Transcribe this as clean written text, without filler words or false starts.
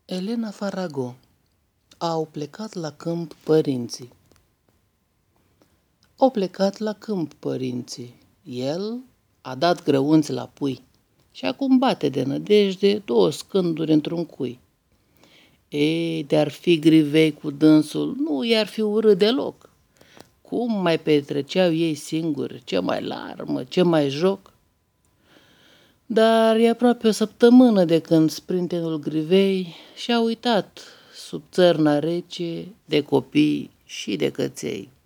Elena Farago. Au plecat la câmp părinții. Au plecat la câmp părinții. El a dat grăunți la pui și acum bate de nădejde 2 scânduri într-un cui. Ei, de-ar fi grivei cu dânsul, nu i-ar fi urât deloc. Cum mai petreceau ei singuri, ce mai larmă, ce mai joc? Dar e aproape o săptămână de când sprintenul grivei și-a uitat sub țărna rece de copii și de căței.